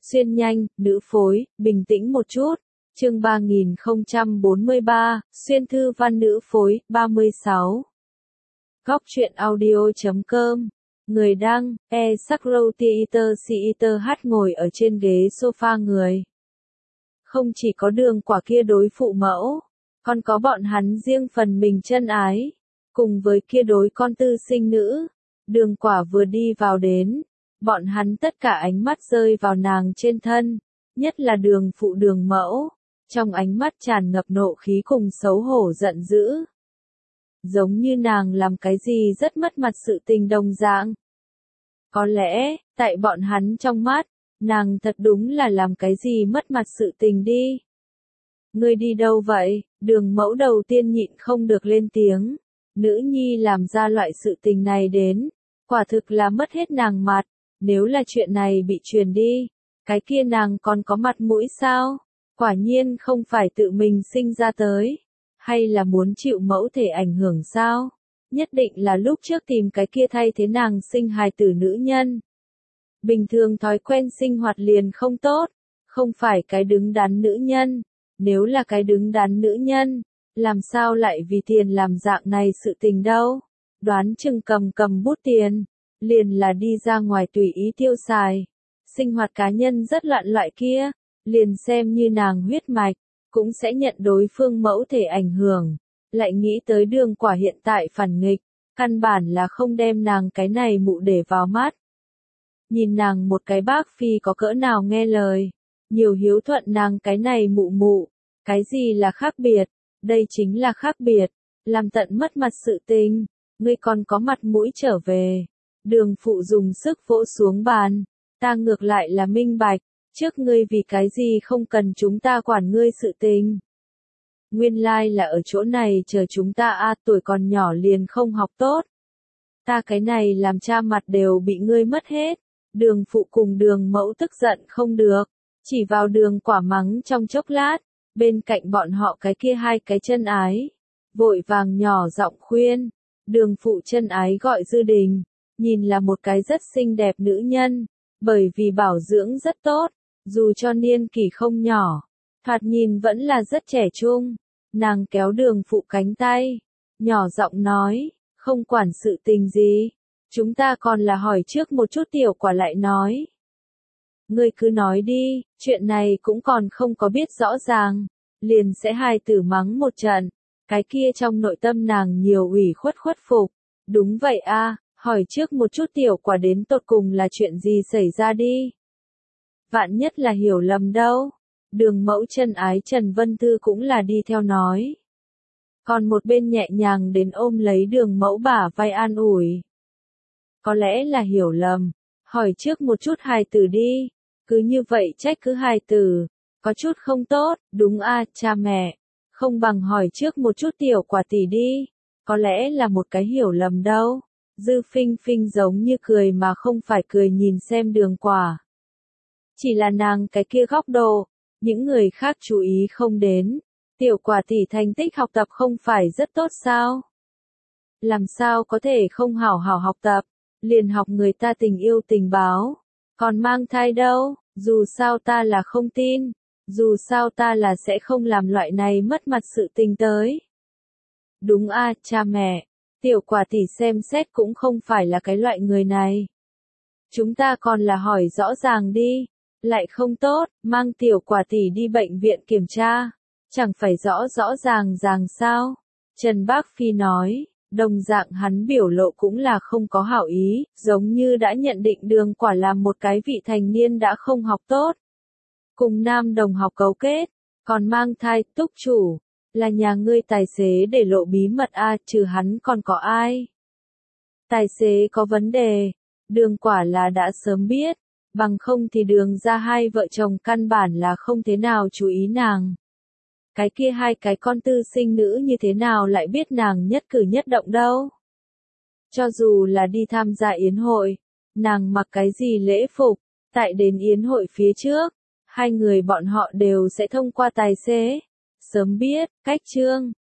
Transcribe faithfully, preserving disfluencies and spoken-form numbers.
Xuyên nhanh, nữ phối, bình tĩnh một chút. Chương ba nghìn không trăm bốn mươi ba, xuyên thư văn nữ phối, ba mươi sáu. Góc truyện audio chấm com. Người đăng, e Sakro Theater Theater hát ngồi ở trên ghế sofa người. Không chỉ có Đường Quả kia đối phụ mẫu, còn có bọn hắn riêng phần mình chân ái. Cùng với kia đối con tư sinh nữ, Đường Quả vừa đi vào đến, bọn hắn tất cả ánh mắt rơi vào nàng trên thân, nhất là Đường phụ Đường mẫu, trong ánh mắt tràn ngập nộ khí cùng xấu hổ giận dữ. Giống như nàng làm cái gì rất mất mặt sự tình đồng dạng. Có lẽ, tại bọn hắn trong mắt, nàng thật đúng là làm cái gì mất mặt sự tình đi. Ngươi đi đâu vậy? Đường mẫu đầu tiên nhịn không được lên tiếng. Nữ nhi làm ra loại sự tình này đến, quả thực là mất hết nàng mặt. Nếu là chuyện này bị truyền đi, cái kia nàng còn có mặt mũi sao? Quả nhiên không phải tự mình sinh ra tới, hay là muốn chịu mẫu thể ảnh hưởng sao? Nhất định là lúc trước tìm cái kia thay thế nàng sinh hài tử nữ nhân. Bình thường thói quen sinh hoạt liền không tốt, không phải cái đứng đắn nữ nhân. Nếu là cái đứng đắn nữ nhân, làm sao lại vì tiền làm dạng này sự tình đâu? Đoán chừng cầm cầm bút tiền, liền là đi ra ngoài tùy ý tiêu xài. Sinh hoạt cá nhân rất loạn loại kia, liền xem như nàng huyết mạch, cũng sẽ nhận đối phương mẫu thể ảnh hưởng. Lại nghĩ tới Đường Quả hiện tại phản nghịch, căn bản là không đem nàng cái này mụ để vào mắt. Nhìn nàng một cái bác phi có cỡ nào nghe lời, nhiều hiếu thuận nàng cái này mụ mụ, cái gì là khác biệt, đây chính là khác biệt, làm tận mất mặt sự tình, ngươi còn có mặt mũi trở về. Đường phụ dùng sức vỗ xuống bàn, ta ngược lại là minh bạch, trước ngươi vì cái gì không cần chúng ta quản ngươi sự tình. Nguyên lai là ở chỗ này chờ chúng ta a tuổi còn nhỏ liền không học tốt. Ta cái này làm cha mặt đều bị ngươi mất hết. Đường phụ cùng Đường mẫu tức giận không được, chỉ vào Đường Quả mắng trong chốc lát, bên cạnh bọn họ cái kia hai cái chân ái. Vội vàng nhỏ giọng khuyên, Đường phụ chân ái gọi Dư Đình, nhìn là một cái rất xinh đẹp nữ nhân, bởi vì bảo dưỡng rất tốt, dù cho niên kỷ không nhỏ, thoạt nhìn vẫn là rất trẻ trung. Nàng kéo Đường phụ cánh tay, nhỏ giọng nói, không quản sự tình gì, chúng ta còn là hỏi trước một chút Tiểu Quả lại nói. Ngươi cứ nói đi, chuyện này cũng còn không có biết rõ ràng, liền sẽ hai tử mắng một trận, cái kia trong nội tâm nàng nhiều ủy khuất khuất phục. Đúng vậy a, hỏi trước một chút Tiểu Quả đến tột cùng là chuyện gì xảy ra đi. Vạn nhất là hiểu lầm đâu. Đường mẫu chân ái Trần Vân Thư cũng là đi theo nói. Còn một bên nhẹ nhàng đến ôm lấy Đường mẫu bả vai an ủi. Có lẽ là hiểu lầm, hỏi trước một chút hài tử đi, cứ như vậy trách cứ hài tử, có chút không tốt, đúng a, cha mẹ, không bằng hỏi trước một chút Tiểu Quả tỷ đi, có lẽ là một cái hiểu lầm đâu. Dư Phinh Phinh giống như cười mà không phải cười nhìn xem Đường Quả. Chỉ là nàng cái kia góc độ, những người khác chú ý không đến. Tiểu Quả tỷ thành tích học tập không phải rất tốt sao? Làm sao có thể không hảo hảo học tập, liền học người ta tình yêu tình báo, còn mang thai đâu, dù sao ta là không tin, dù sao ta là sẽ không làm loại này mất mặt sự tình tới. Đúng a, cha mẹ, Tiểu Quả tỷ xem xét cũng không phải là cái loại người này. Chúng ta còn là hỏi rõ ràng đi, lại không tốt, mang Tiểu Quả tỷ đi bệnh viện kiểm tra, chẳng phải rõ rõ ràng ràng sao? Trần Bác Phi nói, đồng dạng hắn biểu lộ cũng là không có hảo ý, giống như đã nhận định Đường Quả là một cái vị thành niên đã không học tốt. Cùng nam đồng học cấu kết, còn mang thai, túc chủ, là nhà ngươi tài xế để lộ bí mật a, trừ hắn còn có ai? Tài xế có vấn đề, Đường Quả là đã sớm biết, bằng không thì Đường ra hai vợ chồng căn bản là không thế nào chú ý nàng. Cái kia hai cái con tư sinh nữ như thế nào lại biết nàng nhất cử nhất động đâu. Cho dù là đi tham gia yến hội, nàng mặc cái gì lễ phục, tại đến yến hội phía trước, hai người bọn họ đều sẽ thông qua tài xế. Sớm biết, cách chương,